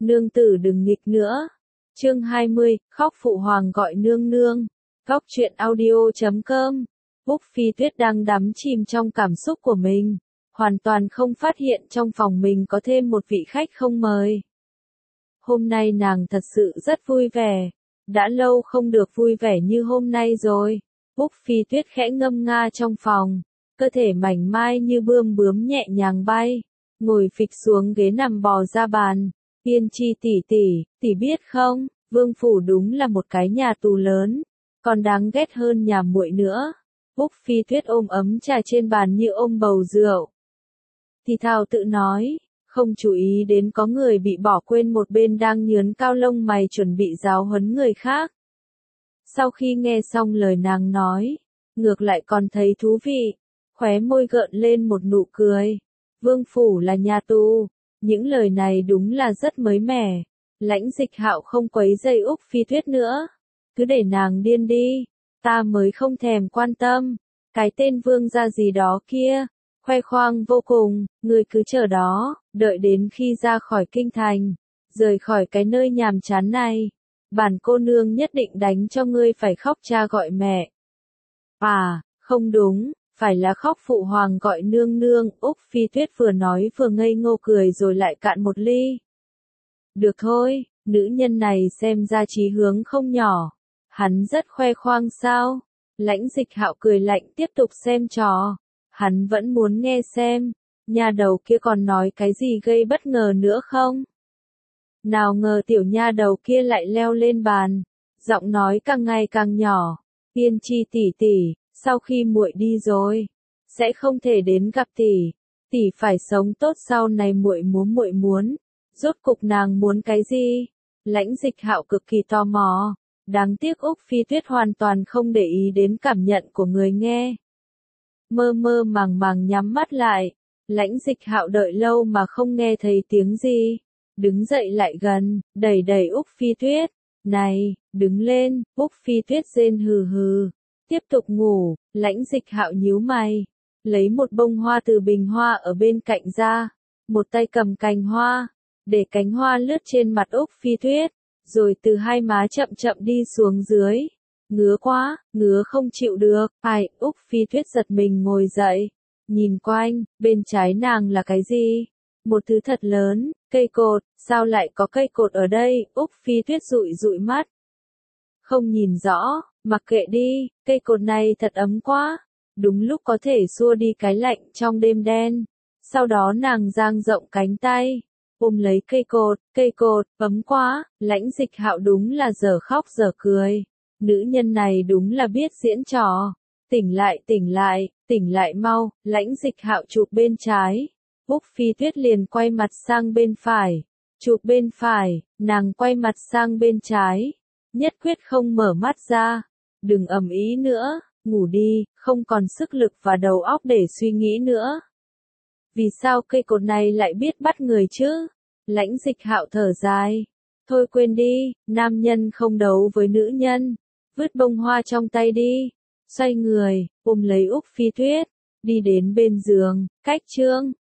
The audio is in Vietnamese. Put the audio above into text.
nương tử đừng nghịch nữa. Chương 20, khóc phụ hoàng gọi nương nương. Góc truyện audio.com. Úc Phi Tuyết đang đắm chìm trong cảm xúc của mình, hoàn toàn không phát hiện trong phòng mình có thêm một vị khách không mời. Hôm nay nàng thật sự rất vui vẻ, đã lâu không được vui vẻ như hôm nay rồi. Úc Phi Tuyết khẽ ngâm nga trong phòng, cơ thể mảnh mai như bươm bướm nhẹ nhàng bay, ngồi phịch xuống ghế nằm bò ra bàn. Tiên Tri tỷ biết không, Vương phủ đúng là một cái nhà tù lớn, còn đáng ghét hơn nhà muội nữa. Úc Phi Tuyết ôm ấm trà trên bàn như ôm bầu rượu. Thì thào tự nói, không chú ý đến có người bị bỏ quên một bên đang nhướn cao lông mày chuẩn bị giáo huấn người khác. Sau khi nghe xong lời nàng nói, ngược lại còn thấy thú vị, khóe môi gợn lên một nụ cười. Vương phủ là nhà tù, những lời này đúng là rất mới mẻ. Lãnh Dịch Hạo không quấy rầy Úc Phi Tuyết nữa, cứ để nàng điên đi, ta mới không thèm quan tâm. Cái tên vương gia gì đó kia, khoe khoang vô cùng, ngươi cứ chờ đó, đợi đến khi ra khỏi kinh thành, rời khỏi cái nơi nhàm chán này, bản cô nương nhất định đánh cho ngươi phải khóc cha gọi mẹ. À, không đúng, phải là khóc phụ hoàng gọi nương nương. Úc Phi Tuyết vừa nói vừa ngây ngô cười rồi lại cạn một ly. Được thôi, nữ nhân này xem ra chí hướng không nhỏ, hắn rất khoe khoang sao? Lãnh Dịch Hạo cười lạnh tiếp tục xem trò, hắn vẫn muốn nghe xem, nhà đầu kia còn nói cái gì gây bất ngờ nữa không? Nào ngờ tiểu nha đầu kia lại leo lên bàn, giọng nói càng ngày càng nhỏ. Tiên Tri tỷ, sau khi muội đi rồi, sẽ không thể đến gặp tỷ phải sống tốt sau này muội muốn. Rốt cục nàng muốn cái gì? Lãnh Dịch Hạo cực kỳ tò mò, đáng tiếc Úc Phi Tuyết hoàn toàn không để ý đến cảm nhận của người nghe. Mơ mơ màng nhắm mắt lại, Lãnh Dịch Hạo đợi lâu mà không nghe thấy tiếng gì, đứng dậy lại gần, đẩy Úc Phi Tuyết. Này, đứng lên. Úc Phi Tuyết rên hừ hừ, tiếp tục ngủ. Lãnh Dịch Hạo nhíu mày, lấy một bông hoa từ bình hoa ở bên cạnh ra, một tay cầm cành hoa, để cánh hoa lướt trên mặt Úc Phi Tuyết, rồi từ hai má chậm chậm đi xuống dưới. Ngứa quá, ngứa không chịu được. Ai? Úc Phi Tuyết giật mình ngồi dậy, nhìn quanh, bên trái nàng là cái gì? Một thứ thật lớn, cây cột. Sao lại có cây cột ở đây? Úc Phi Tuyết dụi mắt, không nhìn rõ, mặc kệ đi, cây cột này thật ấm quá, đúng lúc có thể xua đi cái lạnh trong đêm đen. Sau đó nàng dang rộng cánh tay, ôm lấy cây cột, ấm quá. Lãnh Dịch Hạo đúng là dở khóc dở cười, nữ nhân này đúng là biết diễn trò. Tỉnh lại mau. Lãnh Dịch Hạo chụp bên trái, Úc Phi Tuyết liền quay mặt sang bên phải, chụp bên phải, nàng quay mặt sang bên trái, nhất quyết không mở mắt ra. Đừng ầm ĩ nữa, ngủ đi, không còn sức lực và đầu óc để suy nghĩ nữa. Vì sao cây cột này lại biết bắt người chứ? Lãnh Dịch Hạo thở dài. Thôi quên đi, nam nhân không đấu với nữ nhân. Vứt bông hoa trong tay đi. Xoay người, ôm lấy Úc Phi Tuyết, đi đến bên giường, cách chương